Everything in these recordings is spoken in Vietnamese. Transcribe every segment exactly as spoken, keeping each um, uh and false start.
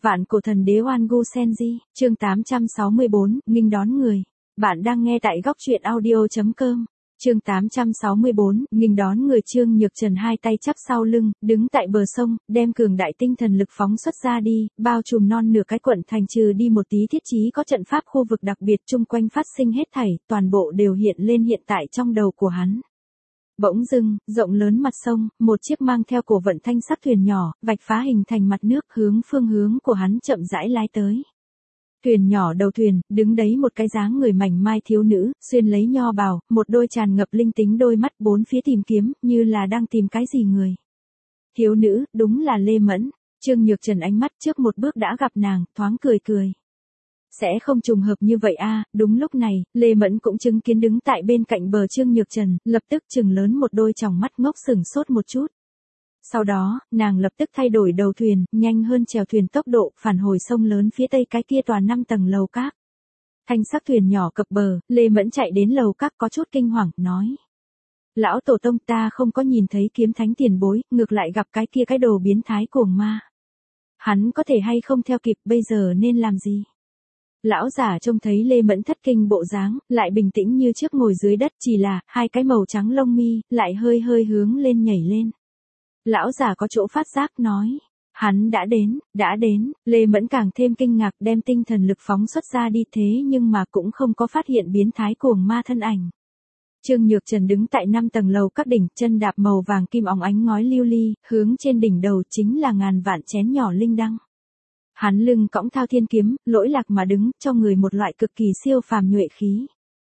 Vạn cổ thần đế Oan Gu Senji, chương tám trăm sáu mươi bốn, nghinh đón người. Bạn đang nghe tại góc truyện audio chấm com. Chương tám trăm sáu mươi bốn, nghinh đón người. Trương Nhược Trần hai tay chắp sau lưng, đứng tại bờ sông, đem cường đại tinh thần lực phóng xuất ra đi, bao trùm non nửa cái quận thành, trừ đi một tí thiết trí có trận pháp khu vực đặc biệt chung quanh phát sinh hết thảy, toàn bộ đều hiện lên hiện tại trong đầu của hắn. Bỗng dưng, rộng lớn mặt sông, một chiếc mang theo cổ vận thanh sắc thuyền nhỏ, vạch phá hình thành mặt nước, hướng phương hướng của hắn chậm rãi lái tới. Thuyền nhỏ đầu thuyền, đứng đấy một cái dáng người mảnh mai thiếu nữ, xuyên lấy nho bào, một đôi tràn ngập linh tính đôi mắt bốn phía tìm kiếm, như là đang tìm cái gì người. Thiếu nữ, đúng là Lê Mẫn. Trương Nhược Trần ánh mắt trước một bước đã gặp nàng, thoáng cười cười. Sẽ không trùng hợp như vậy a à? Đúng lúc này, Lê Mẫn cũng chứng kiến đứng tại bên cạnh bờ Trương Nhược Trần, lập tức trừng lớn một đôi tròng mắt ngốc sừng sốt một chút. Sau đó, nàng lập tức thay đổi đầu thuyền, nhanh hơn chèo thuyền tốc độ, phản hồi sông lớn phía tây cái kia tòa năm tầng lầu các. Thanh sắc thuyền nhỏ cập bờ, Lê Mẫn chạy đến lầu các có chút kinh hoàng, nói. Lão tổ tông, ta không có nhìn thấy kiếm thánh tiền bối, ngược lại gặp cái kia cái đồ biến thái cuồng ma. Hắn có thể hay không theo kịp, bây giờ nên làm gì? Lão giả trông thấy Lê Mẫn thất kinh bộ dáng, lại bình tĩnh như trước ngồi dưới đất, chỉ là, hai cái màu trắng lông mi, lại hơi hơi hướng lên nhảy lên. Lão giả có chỗ phát giác nói, hắn đã đến, đã đến. Lê Mẫn càng thêm kinh ngạc, đem tinh thần lực phóng xuất ra đi, thế nhưng mà cũng không có phát hiện biến thái cuồng ma thân ảnh. Trương Nhược Trần đứng tại năm tầng lầu các đỉnh, chân đạp màu vàng kim óng ánh ngói lưu ly, hướng trên đỉnh đầu chính là ngàn vạn chén nhỏ linh đăng. Hắn lưng cõng thao thiên kiếm, lỗi lạc mà đứng, cho người một loại cực kỳ siêu phàm nhuệ khí.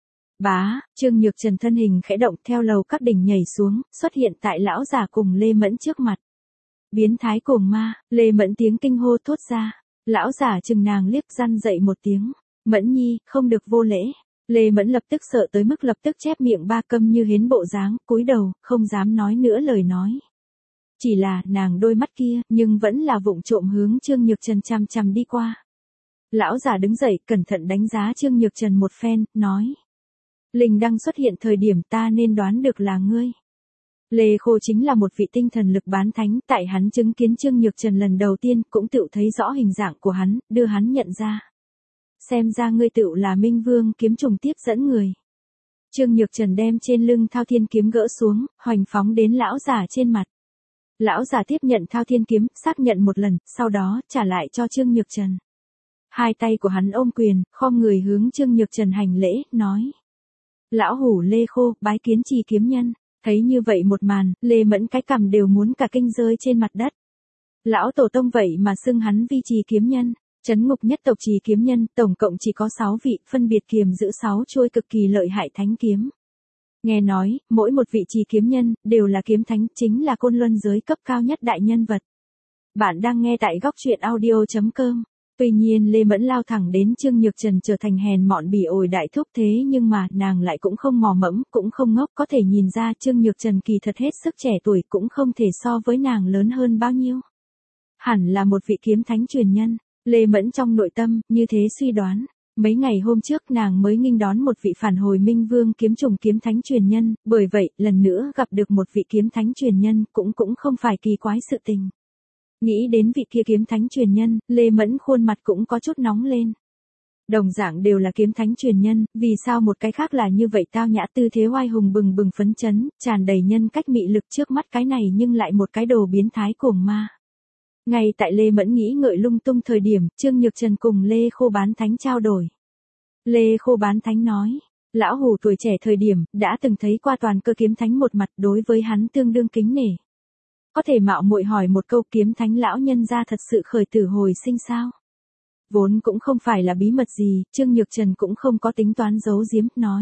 Bá, Trương Nhược Trần thân hình khẽ động theo lầu các đỉnh nhảy xuống, xuất hiện tại lão giả cùng Lê Mẫn trước mặt. Biến thái cuồng ma, Lê Mẫn tiếng kinh hô thốt ra. Lão giả chừng nàng liếc răn dậy một tiếng. Mẫn nhi, không được vô lễ. Lê Mẫn lập tức sợ tới mức lập tức chép miệng ba câm như hến bộ dáng, cúi đầu, không dám nói nữa lời nói. Chỉ là, nàng đôi mắt kia, nhưng vẫn là vụng trộm hướng Trương Nhược Trần chằm chằm đi qua. Lão giả đứng dậy, cẩn thận đánh giá Trương Nhược Trần một phen, nói. Linh đăng xuất hiện thời điểm ta nên đoán được là ngươi. Lê Khô chính là một vị tinh thần lực bán thánh, tại hắn chứng kiến Trương Nhược Trần lần đầu tiên, cũng tự thấy rõ hình dạng của hắn, đưa hắn nhận ra. Xem ra ngươi tự là Minh Vương kiếm trùng tiếp dẫn người. Trương Nhược Trần đem trên lưng thao thiên kiếm gỡ xuống, hoành phóng đến lão giả trên mặt. Lão giả tiếp nhận thao thiên kiếm, xác nhận một lần, sau đó, trả lại cho Trương Nhược Trần. Hai tay của hắn ôm quyền, khom người hướng Trương Nhược Trần hành lễ, nói. Lão hủ Lê Khô, bái kiến Trì kiếm nhân. Thấy như vậy một màn, Lê Mẫn cái cằm đều muốn cả kinh rơi trên mặt đất. Lão tổ tông vậy mà xưng hắn vi Trì kiếm nhân. Trấn ngục nhất tộc Trì kiếm nhân, tổng cộng chỉ có sáu vị, phân biệt kiềm giữ sáu chuôi cực kỳ lợi hại thánh kiếm. Nghe nói, mỗi một vị Trì kiếm nhân, đều là kiếm thánh, chính là côn luân giới cấp cao nhất đại nhân vật. Bạn đang nghe tại góc truyện audio chấm com. Tuy nhiên Lê Mẫn lao thẳng đến Trương Nhược Trần trở thành hèn mọn bỉ ổi đại thúc, thế nhưng mà, nàng lại cũng không mò mẫm, cũng không ngốc, có thể nhìn ra Trương Nhược Trần kỳ thật hết sức trẻ tuổi, cũng không thể so với nàng lớn hơn bao nhiêu. Hẳn là một vị kiếm thánh truyền nhân. Lê Mẫn trong nội tâm, như thế suy đoán. Mấy ngày hôm trước nàng mới nghinh đón một vị phản hồi Minh Vương kiếm trùng kiếm thánh truyền nhân, bởi vậy, lần nữa gặp được một vị kiếm thánh truyền nhân, cũng cũng không phải kỳ quái sự tình. Nghĩ đến vị kia kiếm thánh truyền nhân, Lê Mẫn khuôn mặt cũng có chút nóng lên. Đồng dạng đều là kiếm thánh truyền nhân, vì sao một cái khác là như vậy tao nhã tư thế oai hùng bừng bừng phấn chấn, tràn đầy nhân cách mị lực, trước mắt cái này nhưng lại một cái đồ biến thái cuồng ma. Ngay tại Lê Mẫn nghĩ ngợi lung tung thời điểm, Trương Nhược Trần cùng Lê Khô bán thánh trao đổi. Lê Khô bán thánh nói, lão hủ tuổi trẻ thời điểm, đã từng thấy qua toàn cơ kiếm thánh một mặt, đối với hắn tương đương kính nể. Có thể mạo muội hỏi một câu, kiếm thánh lão nhân gia thật sự khởi tử hồi sinh sao? Vốn cũng không phải là bí mật gì, Trương Nhược Trần cũng không có tính toán giấu giếm, nói.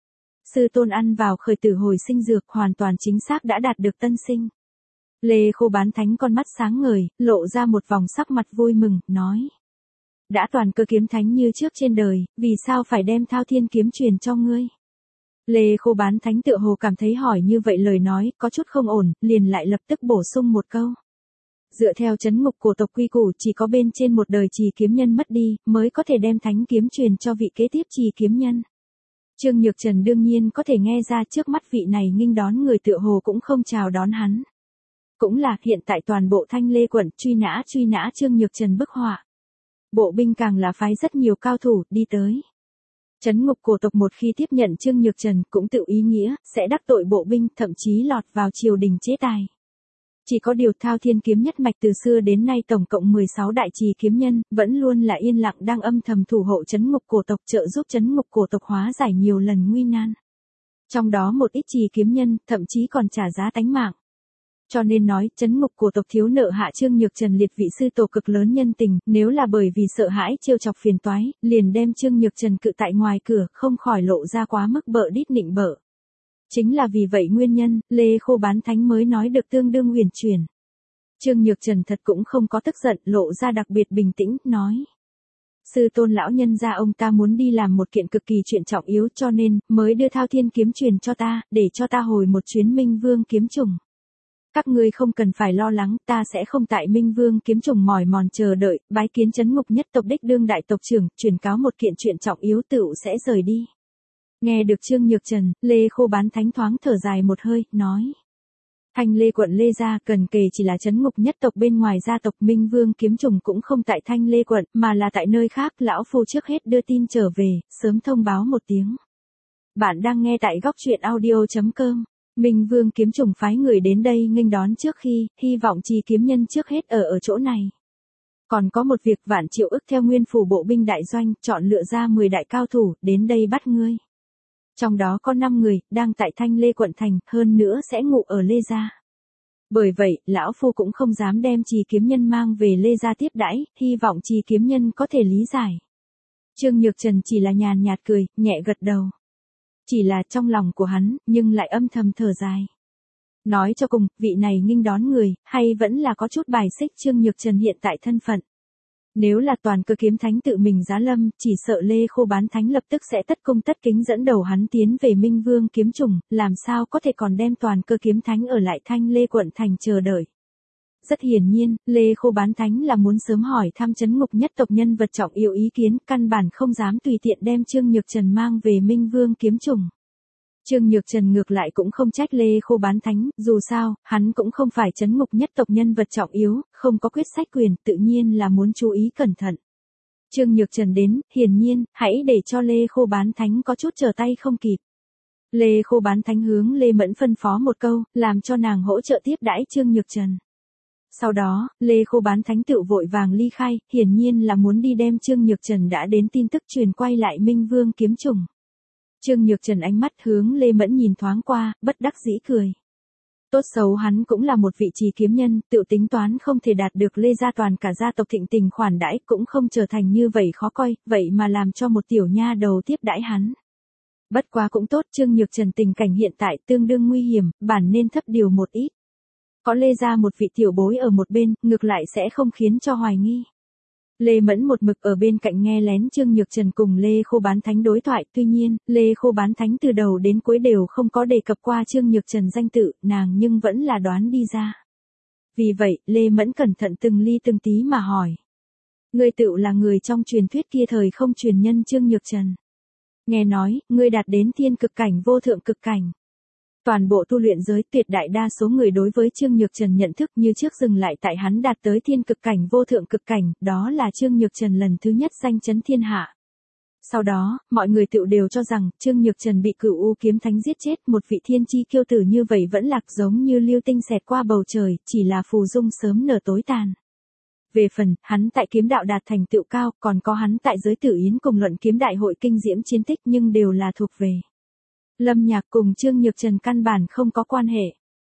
Sư tôn ăn vào khởi tử hồi sinh dược, hoàn toàn chính xác đã đạt được tân sinh. Lê Khô bán thánh con mắt sáng ngời, lộ ra một vòng sắc mặt vui mừng, nói. Đã toàn cơ kiếm thánh như trước trên đời, vì sao phải đem thao thiên kiếm truyền cho ngươi? Lê Khô bán thánh tựa hồ cảm thấy hỏi như vậy lời nói, có chút không ổn, liền lại lập tức bổ sung một câu. Dựa theo trấn ngục cổ tộc quy củ, chỉ có bên trên một đời Trì kiếm nhân mất đi, mới có thể đem thánh kiếm truyền cho vị kế tiếp Trì kiếm nhân. Trương Nhược Trần đương nhiên có thể nghe ra trước mắt vị này nghinh đón người tựa hồ cũng không chào đón hắn. Cũng là hiện tại toàn bộ Thanh Lê quận truy nã truy nã Trương Nhược Trần bức họa. Bộ binh càng là phái rất nhiều cao thủ đi tới. Trấn ngục cổ tộc một khi tiếp nhận Trương Nhược Trần cũng tự ý nghĩa, sẽ đắc tội bộ binh, thậm chí lọt vào triều đình chế tài. Chỉ có điều Thao Thiên kiếm nhất mạch từ xưa đến nay tổng cộng mười sáu đại trì kiếm nhân, vẫn luôn là yên lặng đang âm thầm thủ hộ trấn ngục cổ tộc, trợ giúp trấn ngục cổ tộc hóa giải nhiều lần nguy nan. Trong đó một ít trì kiếm nhân, thậm chí còn trả giá tánh mạng. Cho nên nói, trấn ngục cổ tộc thiếu nợ hạ Trương Nhược Trần liệt vị sư tổ cực lớn nhân tình, nếu là bởi vì sợ hãi trêu chọc phiền toái, liền đem Trương Nhược Trần cự tại ngoài cửa, không khỏi lộ ra quá mức bợ đít nịnh bợ. Chính là vì vậy nguyên nhân, Lê Khô Bán Thánh mới nói được tương đương huyền chuyển. Trương Nhược Trần thật cũng không có tức giận, lộ ra đặc biệt bình tĩnh, nói. Sư tôn lão nhân gia ông ta muốn đi làm một kiện cực kỳ chuyện trọng yếu cho nên, mới đưa Thao Thiên kiếm truyền cho ta, để cho ta hồi một chuyến Minh Vương kiếm trùng. Các ngươi không cần phải lo lắng, ta sẽ không tại Minh Vương kiếm trùng mỏi mòn chờ đợi, bái kiến trấn ngục nhất tộc đích đương đại tộc trưởng, truyền cáo một kiện chuyện trọng yếu tựu sẽ rời đi. Nghe được Trương Nhược Trần, Lê Khô Bán Thánh thoáng thở dài một hơi, nói. Thanh Lê quận Lê gia cần kề chỉ là trấn ngục nhất tộc bên ngoài gia tộc Minh Vương kiếm trùng cũng không tại Thanh Lê quận, mà là tại nơi khác, lão phu trước hết đưa tin trở về, sớm thông báo một tiếng. Bạn đang nghe tại góc truyện audio chấm com. Minh Vương kiếm trùng phái người đến đây nghênh đón trước khi, hy vọng trì kiếm nhân trước hết ở ở chỗ này. Còn có một việc Vạn Triệu ức theo nguyên phủ bộ binh đại doanh, chọn lựa ra mười đại cao thủ, đến đây bắt ngươi. Trong đó có năm người, đang tại Thanh Lê quận thành, hơn nữa sẽ ngụ ở Lê gia. Bởi vậy, lão phu cũng không dám đem trì kiếm nhân mang về Lê gia tiếp đãi, hy vọng trì kiếm nhân có thể lý giải. Trương Nhược Trần chỉ là nhàn nhạt cười, nhẹ gật đầu. Chỉ là trong lòng của hắn, nhưng lại âm thầm thở dài. Nói cho cùng, vị này nghênh đón người, hay vẫn là có chút bài xích Trương Nhược Trần hiện tại thân phận. Nếu là toàn cơ kiếm thánh tự mình giá lâm, chỉ sợ Lê Khô Bán Thánh lập tức sẽ tất cung tất kính dẫn đầu hắn tiến về Minh Vương kiếm trùng, làm sao có thể còn đem toàn cơ kiếm thánh ở lại Thanh Lê quận thành chờ đợi. Rất hiển nhiên, Lê Khô Bán Thánh là muốn sớm hỏi thăm trấn ngục nhất tộc nhân vật trọng yếu ý kiến, căn bản không dám tùy tiện đem Trương Nhược Trần mang về Minh Vương kiếm trùng. Trương Nhược Trần ngược lại cũng không trách Lê Khô Bán Thánh, dù sao, hắn cũng không phải trấn ngục nhất tộc nhân vật trọng yếu, không có quyết sách quyền, tự nhiên là muốn chú ý cẩn thận. Trương Nhược Trần đến, hiển nhiên, hãy để cho Lê Khô Bán Thánh có chút trở tay không kịp. Lê Khô Bán Thánh hướng Lê Mẫn phân phó một câu, làm cho nàng hỗ trợ tiếp đãi Trương Nhược Trần. Sau đó, Lê Khô Bán Thánh tự vội vàng ly khai, hiển nhiên là muốn đi đem Trương Nhược Trần đã đến tin tức truyền quay lại Minh Vương kiếm trùng. Trương Nhược Trần ánh mắt hướng Lê Mẫn nhìn thoáng qua, bất đắc dĩ cười. Tốt xấu hắn cũng là một vị trì kiếm nhân, tự tính toán không thể đạt được Lê gia toàn cả gia tộc thịnh tình khoản đãi, cũng không trở thành như vậy khó coi, vậy mà làm cho một tiểu nha đầu tiếp đãi hắn. Bất quá cũng tốt, Trương Nhược Trần tình cảnh hiện tại tương đương nguy hiểm, bản nên thấp điều một ít. Có Lê gia một vị tiểu bối ở một bên, ngược lại sẽ không khiến cho hoài nghi. Lê Mẫn một mực ở bên cạnh nghe lén Trương Nhược Trần cùng Lê Khô Bán Thánh đối thoại, tuy nhiên, Lê Khô Bán Thánh từ đầu đến cuối đều không có đề cập qua Trương Nhược Trần danh tự, nàng nhưng vẫn là đoán đi ra. Vì vậy, Lê Mẫn cẩn thận từng ly từng tí mà hỏi. Ngươi tựu là người trong truyền thuyết kia thời không truyền nhân Trương Nhược Trần. Nghe nói, ngươi đạt đến thiên cực cảnh vô thượng cực cảnh. Toàn bộ tu luyện giới tuyệt đại đa số người đối với Trương Nhược Trần nhận thức như trước dừng lại tại hắn đạt tới thiên cực cảnh vô thượng cực cảnh, đó là Trương Nhược Trần lần thứ nhất danh chấn thiên hạ. Sau đó, mọi người tự đều cho rằng, Trương Nhược Trần bị Cửu U kiếm thánh giết chết, một vị thiên chi kiêu tử như vậy vẫn lạc giống như lưu tinh xẹt qua bầu trời, chỉ là phù dung sớm nở tối tàn. Về phần, hắn tại kiếm đạo đạt thành tựu cao, còn có hắn tại giới tử yến cùng luận kiếm đại hội kinh diễm chiến tích nhưng đều là thuộc về Lâm Nhạc cùng Trương Nhược Trần căn bản không có quan hệ.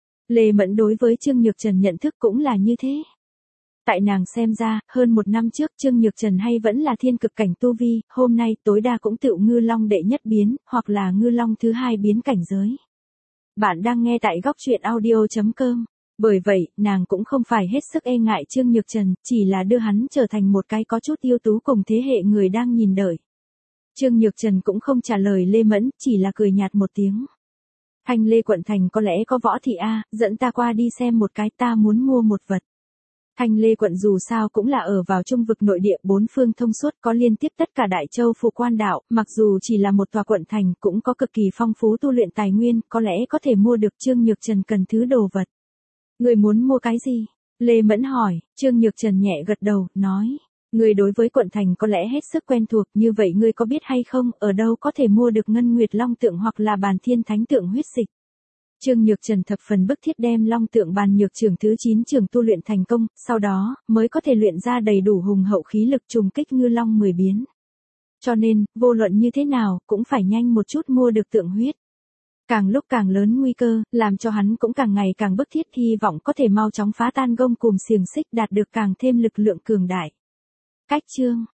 Lê Mẫn đối với Trương Nhược Trần nhận thức cũng là như thế. Tại nàng xem ra, hơn một năm trước Trương Nhược Trần hay vẫn là thiên cực cảnh tu vi, hôm nay tối đa cũng tựu ngư long đệ nhất biến, hoặc là ngư long thứ hai biến cảnh giới. Bạn đang nghe tại góc truyện audio chấm com. Bởi vậy, nàng cũng không phải hết sức e ngại Trương Nhược Trần, chỉ là đưa hắn trở thành một cái có chút ưu tú cùng thế hệ người đang nhìn đợi. Trương Nhược Trần cũng không trả lời Lê Mẫn, chỉ là cười nhạt một tiếng. Thanh Lê quận thành có lẽ có võ thị a, dẫn ta qua đi xem một cái, ta muốn mua một vật. Thanh Lê quận dù sao cũng là ở vào trung vực nội địa, bốn phương thông suốt, có liên tiếp tất cả đại châu phụ quan đạo, mặc dù chỉ là một tòa quận thành cũng có cực kỳ phong phú tu luyện tài nguyên, có lẽ có thể mua được. Trương Nhược Trần cần thứ đồ vật. Người muốn mua cái gì? Lê Mẫn hỏi. Trương Nhược Trần nhẹ gật đầu, nói. Ngươi đối với quận thành có lẽ hết sức quen thuộc, như vậy ngươi có biết hay không, ở đâu có thể mua được Ngân Nguyệt Long tượng hoặc là Bàn Thiên Thánh tượng huyết dịch? Trương Nhược Trần thập phần bức thiết đem Long tượng Bàn Nhược trưởng thứ chín trường tu luyện thành công, sau đó mới có thể luyện ra đầy đủ hùng hậu khí lực trùng kích Ngư Long mười biến. Cho nên, vô luận như thế nào, cũng phải nhanh một chút mua được tượng huyết. Càng lúc càng lớn nguy cơ, làm cho hắn cũng càng ngày càng bức thiết hy vọng có thể mau chóng phá tan gông cùm xiềng xích, đạt được càng thêm lực lượng cường đại. Cách chương